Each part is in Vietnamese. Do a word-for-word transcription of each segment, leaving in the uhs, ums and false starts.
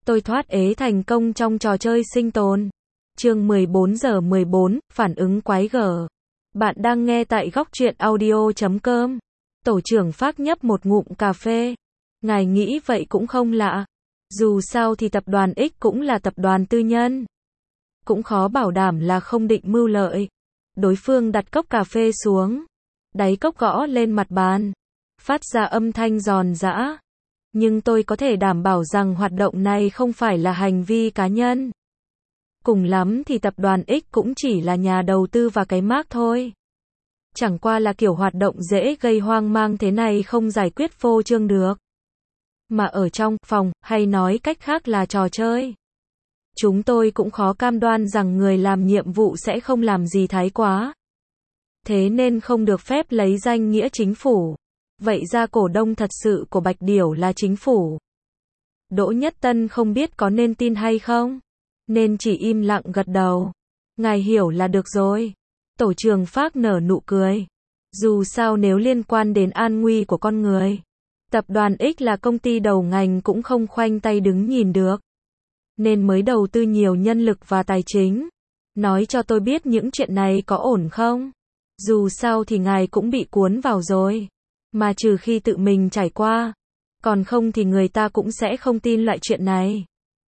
Tôi thoát ế thành công trong trò chơi sinh tồn. Chương mười bốn giờ mười bốn, phản ứng quái gở. Bạn đang nghe tại góc truyện audio chấm com. Tổ trưởng Phác nhấp một ngụm cà phê. Ngài nghĩ vậy cũng không lạ. Dù sao thì tập đoàn X cũng là tập đoàn tư nhân. Cũng khó bảo đảm là không định mưu lợi. Đối phương đặt cốc cà phê xuống. Đáy cốc gõ lên mặt bàn. Phát ra âm thanh giòn giã. Nhưng tôi có thể đảm bảo rằng hoạt động này không phải là hành vi cá nhân. Cùng lắm thì tập đoàn X cũng chỉ là nhà đầu tư và cái mác thôi. Chẳng qua là kiểu hoạt động dễ gây hoang mang thế này không giải quyết phô trương được. Mà ở trong phòng, hay nói cách khác là trò chơi. Chúng tôi cũng khó cam đoan rằng người làm nhiệm vụ sẽ không làm gì thái quá. Thế nên không được phép lấy danh nghĩa chính phủ. Vậy ra cổ đông thật sự của Bạch Điểu là chính phủ. Đỗ Nhất Tân không biết có nên tin hay không, nên chỉ im lặng gật đầu. Ngài hiểu là được rồi. Tổ trưởng Phác nở nụ cười. Dù sao nếu liên quan đến an nguy của con người, tập đoàn X là công ty đầu ngành cũng không khoanh tay đứng nhìn được. Nên mới đầu tư nhiều nhân lực và tài chính. Nói cho tôi biết những chuyện này có ổn không? Dù sao thì ngài cũng bị cuốn vào rồi. Mà trừ khi tự mình trải qua. Còn không thì người ta cũng sẽ không tin loại chuyện này.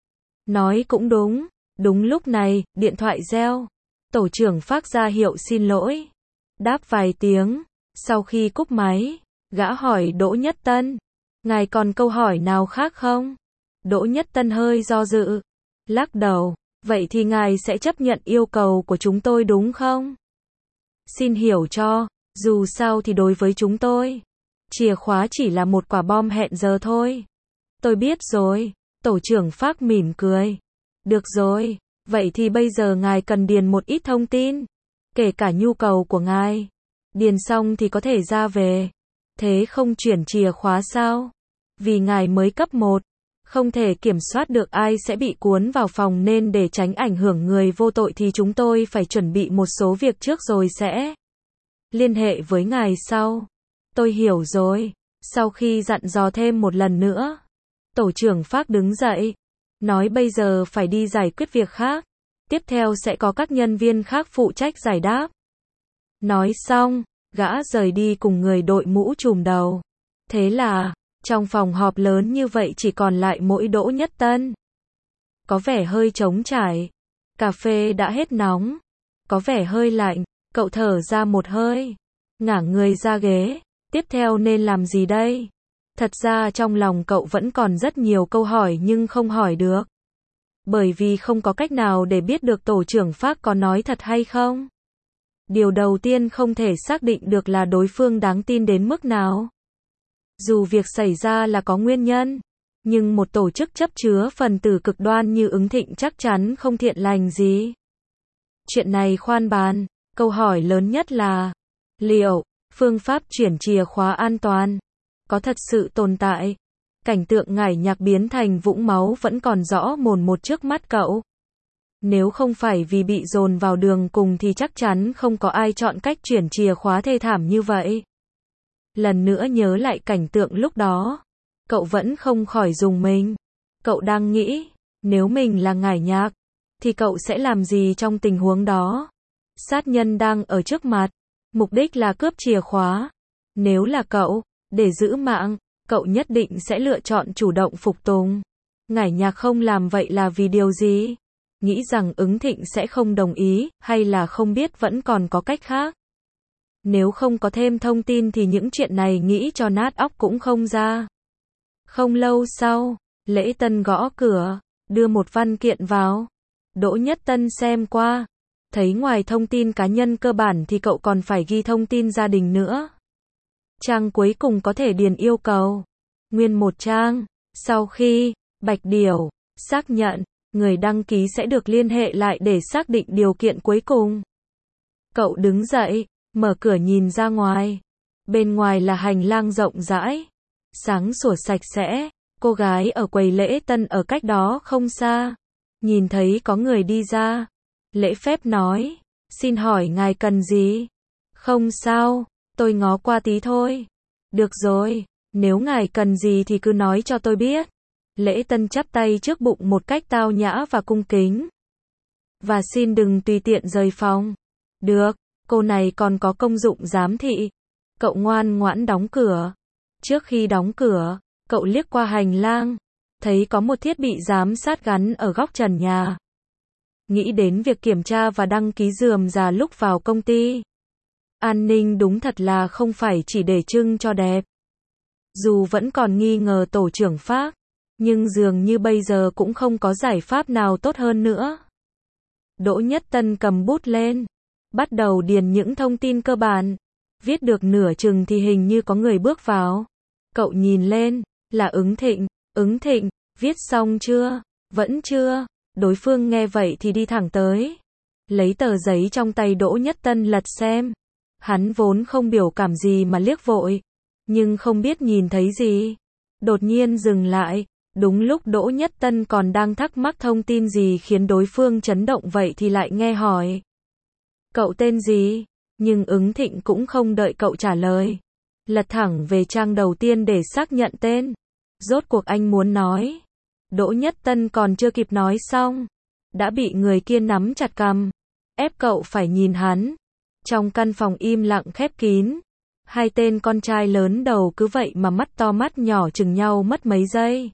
Nói cũng đúng. Đúng lúc này, điện thoại reo. Tổ trưởng Phác ra hiệu xin lỗi. Đáp vài tiếng. Sau khi cúp máy, gã hỏi Đỗ Nhất Tân. Ngài còn câu hỏi nào khác không? Đỗ Nhất Tân hơi do dự. Lắc đầu. Vậy thì ngài sẽ chấp nhận yêu cầu của chúng tôi đúng không? Xin hiểu cho. Dù sao thì đối với chúng tôi, chìa khóa chỉ là một quả bom hẹn giờ thôi. Tôi biết rồi. Tổ trưởng Phác mỉm cười. Được rồi. Vậy thì bây giờ ngài cần điền một ít thông tin. Kể cả nhu cầu của ngài. Điền xong thì có thể ra về. Thế không chuyển chìa khóa sao? Vì ngài mới cấp một. Không thể kiểm soát được ai sẽ bị cuốn vào phòng nên để tránh ảnh hưởng người vô tội thì chúng tôi phải chuẩn bị một số việc trước rồi sẽ liên hệ với ngài sau. Tôi hiểu rồi. Sau khi dặn dò thêm một lần nữa, tổ trưởng Phác đứng dậy. Nói bây giờ phải đi giải quyết việc khác. Tiếp theo sẽ có các nhân viên khác phụ trách giải đáp. Nói xong, gã rời đi cùng người đội mũ trùm đầu. Thế là, trong phòng họp lớn như vậy chỉ còn lại mỗi Đỗ Nhất Tân. Có vẻ hơi trống trải. Cà phê đã hết nóng. Có vẻ hơi lạnh. Cậu thở ra một hơi. Ngả người ra ghế. Tiếp theo nên làm gì đây? Thật ra trong lòng cậu vẫn còn rất nhiều câu hỏi nhưng không hỏi được. Bởi vì không có cách nào để biết được tổ trưởng Phác có nói thật hay không. Điều đầu tiên không thể xác định được là đối phương đáng tin đến mức nào. Dù việc xảy ra là có nguyên nhân, nhưng một tổ chức chấp chứa phần tử cực đoan như Ứng Thịnh chắc chắn không thiện lành gì. Chuyện này khoan bàn, câu hỏi lớn nhất là liệu phương pháp chuyển chìa khóa an toàn có thật sự tồn tại? Cảnh tượng ngải nhạc biến thành vũng máu vẫn còn rõ mồn một trước mắt cậu. Nếu không phải vì bị dồn vào đường cùng thì chắc chắn không có ai chọn cách chuyển chìa khóa thê thảm như vậy. Lần nữa nhớ lại cảnh tượng lúc đó, cậu vẫn không khỏi rùng mình. Cậu đang nghĩ, nếu mình là ngải nhạc, thì cậu sẽ làm gì trong tình huống đó? Sát nhân đang ở trước mặt, mục đích là cướp chìa khóa. Nếu là cậu, để giữ mạng, cậu nhất định sẽ lựa chọn chủ động phục tùng. Ngải nhạc không làm vậy là vì điều gì? Nghĩ rằng Ứng Thịnh sẽ không đồng ý, hay là không biết vẫn còn có cách khác? Nếu không có thêm thông tin thì những chuyện này nghĩ cho nát óc cũng không ra. Không lâu sau, Lễ Tân gõ cửa, đưa một văn kiện vào. Đỗ Nhất Tân xem qua, thấy ngoài thông tin cá nhân cơ bản thì cậu còn phải ghi thông tin gia đình nữa. Trang cuối cùng có thể điền yêu cầu. Nguyên một trang. Sau khi Bạch Điểu xác nhận, người đăng ký sẽ được liên hệ lại để xác định điều kiện cuối cùng. Cậu đứng dậy, mở cửa nhìn ra ngoài. Bên ngoài là hành lang rộng rãi, sáng sủa sạch sẽ. Cô gái ở quầy lễ tân ở cách đó không xa, nhìn thấy có người đi ra, lễ phép nói, xin hỏi ngài cần gì? Không sao, tôi ngó qua tí thôi. Được rồi, nếu ngài cần gì thì cứ nói cho tôi biết. Lễ tân chắp tay trước bụng một cách tao nhã và cung kính. Và xin đừng tùy tiện rời phòng. Được, cô này còn có công dụng giám thị. Cậu ngoan ngoãn đóng cửa. Trước khi đóng cửa, cậu liếc qua hành lang, thấy có một thiết bị giám sát gắn ở góc trần nhà. Nghĩ đến việc kiểm tra và đăng ký rườm rà lúc vào công ty. An ninh đúng thật là không phải chỉ để trưng cho đẹp. Dù vẫn còn nghi ngờ tổ trưởng Phác, nhưng dường như bây giờ cũng không có giải pháp nào tốt hơn nữa. Đỗ Nhất Tân cầm bút lên, bắt đầu điền những thông tin cơ bản. Viết được nửa chừng thì hình như có người bước vào. Cậu nhìn lên, là Ứng Thịnh. Ứng Thịnh, viết xong chưa? Vẫn chưa. Đối phương nghe vậy thì đi thẳng tới. Lấy tờ giấy trong tay Đỗ Nhất Tân lật xem. Hắn vốn không biểu cảm gì mà liếc vội. Nhưng không biết nhìn thấy gì. Đột nhiên dừng lại. Đúng lúc Đỗ Nhất Tân còn đang thắc mắc thông tin gì khiến đối phương chấn động vậy thì lại nghe hỏi. Cậu tên gì? Nhưng Ứng Thịnh cũng không đợi cậu trả lời. Lật thẳng về trang đầu tiên để xác nhận tên. Rốt cuộc anh muốn nói. Đỗ Nhất Tân còn chưa kịp nói xong. Đã bị người kia nắm chặt cằm. Ép cậu phải nhìn hắn. Trong căn phòng im lặng khép kín. Hai tên con trai lớn đầu cứ vậy mà mắt to mắt nhỏ chừng nhau mất mấy giây.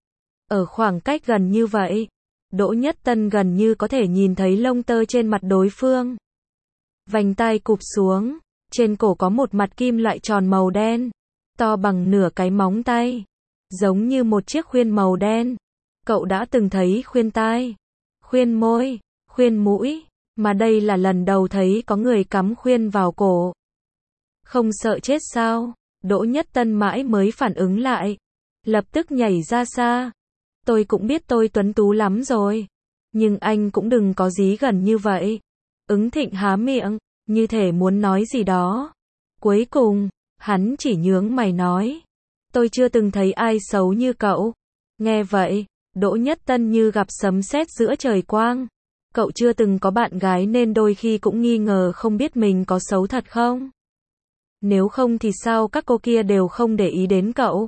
Ở khoảng cách gần như vậy, Đỗ Nhất Tân gần như có thể nhìn thấy lông tơ trên mặt đối phương. Vành tai cụp xuống, trên cổ có một mặt kim loại tròn màu đen, to bằng nửa cái móng tay, giống như một chiếc khuyên màu đen. Cậu đã từng thấy khuyên tai, khuyên môi, khuyên mũi, mà đây là lần đầu thấy có người cắm khuyên vào cổ. Không sợ chết sao? Đỗ Nhất Tân mãi mới phản ứng lại, lập tức nhảy ra xa. Tôi cũng biết tôi tuấn tú lắm rồi, nhưng anh cũng đừng có dí gần như vậy. Ứng Thịnh há miệng, như thể muốn nói gì đó. Cuối cùng, hắn chỉ nhướng mày nói. Tôi chưa từng thấy ai xấu như cậu. Nghe vậy, Đỗ Nhất Tân như gặp sấm sét giữa trời quang. Cậu chưa từng có bạn gái nên đôi khi cũng nghi ngờ không biết mình có xấu thật không? Nếu không thì sao các cô kia đều không để ý đến cậu?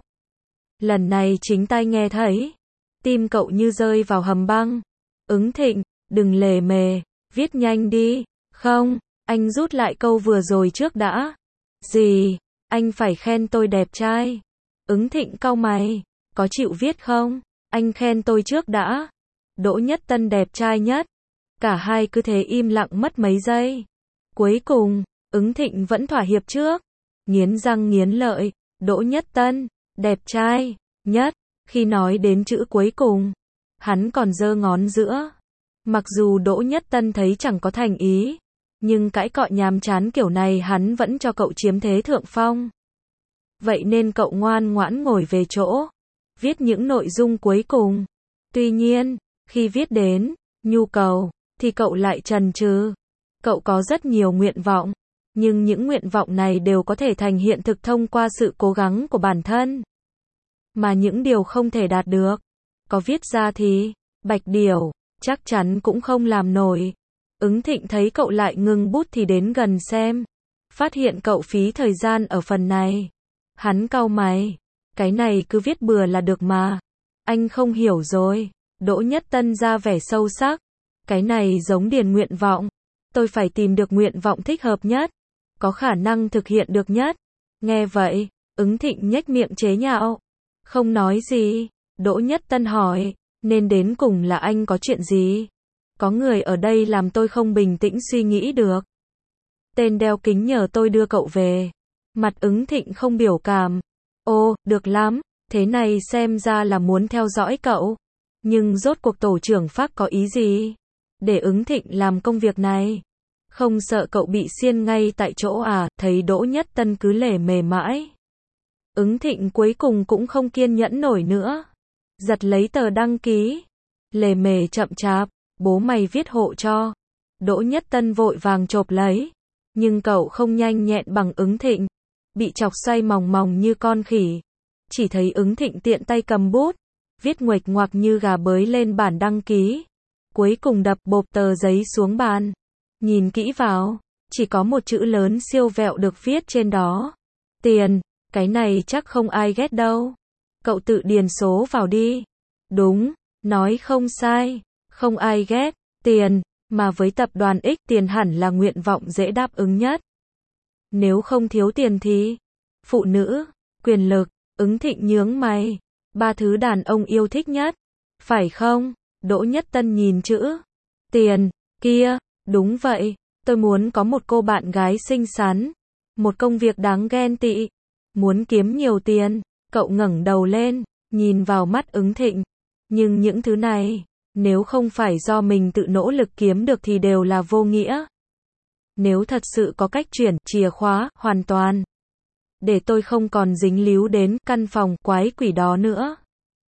Lần này chính tai nghe thấy. Tim cậu như rơi vào hầm băng. Ứng Thịnh, đừng lề mề, viết nhanh đi. Không, anh rút lại câu vừa rồi trước đã. Gì? Anh phải khen tôi đẹp trai. Ứng Thịnh cau mày, có chịu viết không? Anh khen tôi trước đã. Đỗ Nhất Tân đẹp trai nhất. Cả hai cứ thế im lặng mất mấy giây. Cuối cùng, Ứng Thịnh vẫn thỏa hiệp trước. Nghiến răng nghiến lợi, Đỗ Nhất Tân, đẹp trai nhất. Khi nói đến chữ cuối cùng, hắn còn giơ ngón giữa. Mặc dù Đỗ Nhất Tân thấy chẳng có thành ý, nhưng cãi cọ nhàm chán kiểu này hắn vẫn cho cậu chiếm thế thượng phong. Vậy nên cậu ngoan ngoãn ngồi về chỗ, viết những nội dung cuối cùng. Tuy nhiên, khi viết đến nhu cầu, thì cậu lại chần chừ. Cậu có rất nhiều nguyện vọng, nhưng những nguyện vọng này đều có thể thành hiện thực thông qua sự cố gắng của bản thân. Mà những điều không thể đạt được, có viết ra thì, Bạch Điểu, chắc chắn cũng không làm nổi. Ứng Thịnh thấy cậu lại ngừng bút thì đến gần xem. Phát hiện cậu phí thời gian ở phần này. Hắn cau mày. Cái này cứ viết bừa là được mà. Anh không hiểu rồi. Đỗ Nhất Tân ra vẻ sâu sắc. Cái này giống điền nguyện vọng. Tôi phải tìm được nguyện vọng thích hợp nhất. Có khả năng thực hiện được nhất. Nghe vậy, Ứng Thịnh nhếch miệng chế nhạo. Không nói gì. Đỗ Nhất Tân hỏi. Nên đến cùng là anh có chuyện gì? Có người ở đây làm tôi không bình tĩnh suy nghĩ được. Tên đeo kính nhờ tôi đưa cậu về. Mặt Ứng Thịnh không biểu cảm. Ô, được lắm. Thế này xem ra là muốn theo dõi cậu. Nhưng rốt cuộc tổ trưởng Phác có ý gì? Để Ứng Thịnh làm công việc này. Không sợ cậu bị xiên ngay tại chỗ à? Thấy Đỗ Nhất Tân cứ lề mề mãi. Ứng Thịnh cuối cùng cũng không kiên nhẫn nổi nữa. Giật lấy tờ đăng ký. Lề mề chậm chạp. Bố mày viết hộ cho. Đỗ Nhất Tân vội vàng chộp lấy. Nhưng cậu không nhanh nhẹn bằng Ứng Thịnh. Bị chọc xoay mòng mòng như con khỉ. Chỉ thấy Ứng Thịnh tiện tay cầm bút. Viết nguệch ngoạc như gà bới lên bản đăng ký. Cuối cùng đập bộp tờ giấy xuống bàn. Nhìn kỹ vào. Chỉ có một chữ lớn siêu vẹo được viết trên đó. Tiền. Cái này chắc không ai ghét đâu. Cậu tự điền số vào đi. Đúng, nói không sai, không ai ghét tiền, mà với tập đoàn X tiền hẳn là nguyện vọng dễ đáp ứng nhất. Nếu không thiếu tiền thì phụ nữ, quyền lực, Ứng Thịnh nhướng mày, ba thứ đàn ông yêu thích nhất, phải không? Đỗ Nhất Tân nhìn chữ tiền kia, đúng vậy, tôi muốn có một cô bạn gái xinh xắn, một công việc đáng ghen tị, muốn kiếm nhiều tiền. Cậu ngẩng đầu lên, nhìn vào mắt Ứng Thịnh, nhưng những thứ này, nếu không phải do mình tự nỗ lực kiếm được thì đều là vô nghĩa. Nếu thật sự có cách chuyển chìa khóa hoàn toàn, để tôi không còn dính líu đến căn phòng quái quỷ đó nữa.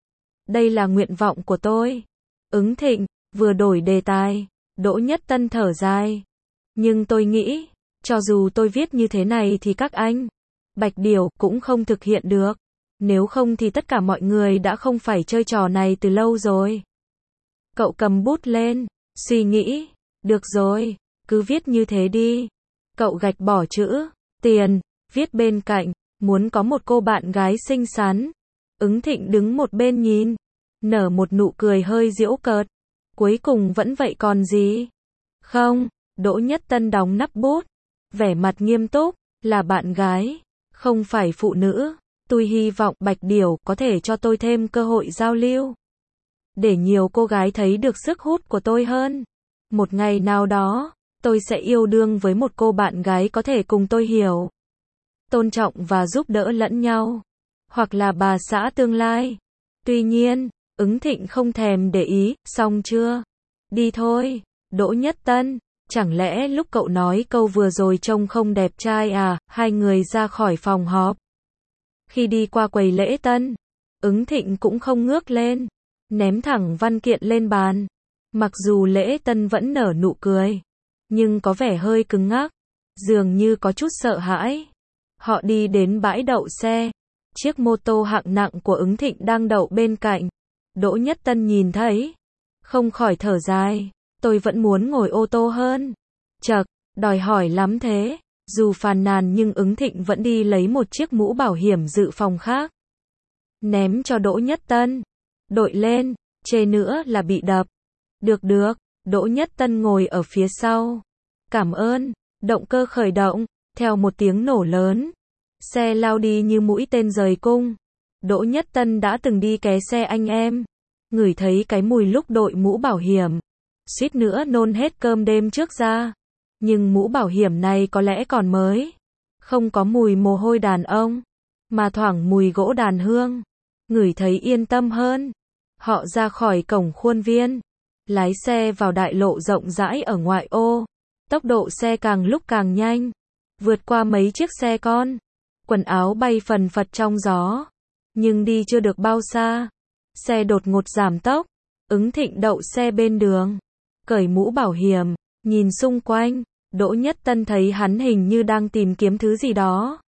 Đây là nguyện vọng của tôi. Ứng Thịnh vừa đổi đề tài, Đỗ Nhất Tân thở dài. Nhưng tôi nghĩ, cho dù tôi viết như thế này thì các anh, Bạch Điểu cũng không thực hiện được. Nếu không thì tất cả mọi người đã không phải chơi trò này từ lâu rồi. Cậu cầm bút lên, suy nghĩ. Được rồi, cứ viết như thế đi. Cậu gạch bỏ chữ tiền, viết bên cạnh, muốn có một cô bạn gái xinh xắn. Ứng Thịnh đứng một bên nhìn, nở một nụ cười hơi giễu cợt. Cuối cùng vẫn vậy còn gì? Không, Đỗ Nhất Tân đóng nắp bút, vẻ mặt nghiêm túc, là bạn gái, không phải phụ nữ. Tôi hy vọng Bạch Điểu có thể cho tôi thêm cơ hội giao lưu, để nhiều cô gái thấy được sức hút của tôi hơn. Một ngày nào đó, tôi sẽ yêu đương với một cô bạn gái có thể cùng tôi hiểu, tôn trọng và giúp đỡ lẫn nhau. Hoặc là bà xã tương lai. Tuy nhiên, Ứng Thịnh không thèm để ý, xong chưa? Đi thôi, Đỗ Nhất Tân. Chẳng lẽ lúc cậu nói câu vừa rồi trông không đẹp trai à? Hai người ra khỏi phòng họp. Khi đi qua quầy lễ tân, Ứng Thịnh cũng không ngước lên, ném thẳng văn kiện lên bàn. Mặc dù lễ tân vẫn nở nụ cười, nhưng có vẻ hơi cứng ngắc, dường như có chút sợ hãi. Họ đi đến bãi đậu xe, chiếc mô tô hạng nặng của Ứng Thịnh đang đậu bên cạnh. Đỗ Nhất Tân nhìn thấy, không khỏi thở dài, tôi vẫn muốn ngồi ô tô hơn. Chậc, đòi hỏi lắm thế. Dù phàn nàn nhưng Ứng Thịnh vẫn đi lấy một chiếc mũ bảo hiểm dự phòng khác, ném cho Đỗ Nhất Tân. Đội lên, chê nữa là bị đập. Được được, Đỗ Nhất Tân ngồi ở phía sau. Cảm ơn. Động cơ khởi động, theo một tiếng nổ lớn, xe lao đi như mũi tên rời cung. Đỗ Nhất Tân đã từng đi ké xe anh em, ngửi thấy cái mùi lúc đội mũ bảo hiểm, suýt nữa nôn hết cơm đêm trước ra. Nhưng mũ bảo hiểm này có lẽ còn mới, không có mùi mồ hôi đàn ông, mà thoảng mùi gỗ đàn hương. Ngửi thấy yên tâm hơn. Họ ra khỏi cổng khuôn viên, lái xe vào đại lộ rộng rãi ở ngoại ô. Tốc độ xe càng lúc càng nhanh, vượt qua mấy chiếc xe con. Quần áo bay phần phật trong gió. Nhưng đi chưa được bao xa, xe đột ngột giảm tốc. Ứng Thịnh đậu xe bên đường, cởi mũ bảo hiểm, nhìn xung quanh. Đỗ Nhất Tân thấy hắn hình như đang tìm kiếm thứ gì đó.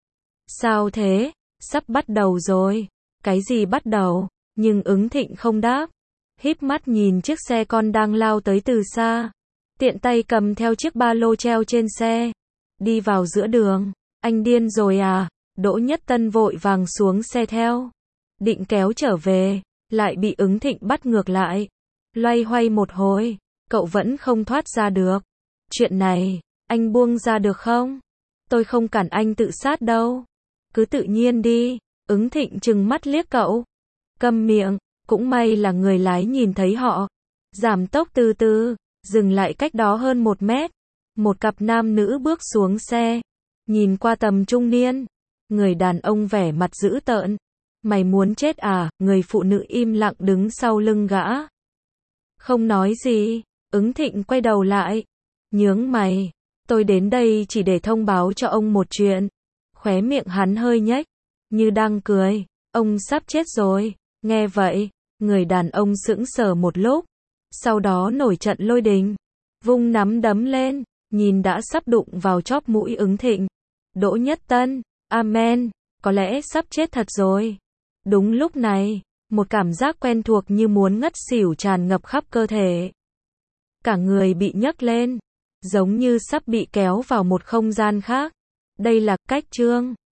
Sao thế? Sắp bắt đầu rồi. Cái gì bắt đầu? Nhưng Ứng Thịnh không đáp, híp mắt nhìn chiếc xe con đang lao tới từ xa, tiện tay cầm theo chiếc ba lô treo trên xe, đi vào giữa đường. Anh điên rồi à? Đỗ Nhất Tân vội vàng xuống xe theo, định kéo trở về, lại bị Ứng Thịnh bắt ngược lại. Loay hoay một hồi, cậu vẫn không thoát ra được. Chuyện này, anh buông ra được không? Tôi không cản anh tự sát đâu. Cứ tự nhiên đi. Ứng Thịnh trừng mắt liếc cậu. Câm miệng. Cũng may là người lái nhìn thấy họ giảm tốc từ từ, dừng lại cách đó hơn một mét. Một cặp nam nữ bước xuống xe, nhìn qua tầm trung niên. Người đàn ông vẻ mặt dữ tợn. Mày muốn chết à? Người phụ nữ im lặng đứng sau lưng gã, không nói gì. Ứng Thịnh quay đầu lại, nhướng mày. Tôi đến đây chỉ để thông báo cho ông một chuyện. Khóe miệng hắn hơi nhếch, như đang cười. Ông sắp chết rồi. Nghe vậy, người đàn ông sững sờ một lúc, sau đó nổi trận lôi đình, vung nắm đấm lên, nhìn đã sắp đụng vào chóp mũi Ứng Thịnh. Đỗ Nhất Tân, amen, có lẽ sắp chết thật rồi. Đúng lúc này, một cảm giác quen thuộc như muốn ngất xỉu tràn ngập khắp cơ thể. Cả người bị nhấc lên, giống như sắp bị kéo vào một không gian khác. Đây là cách chương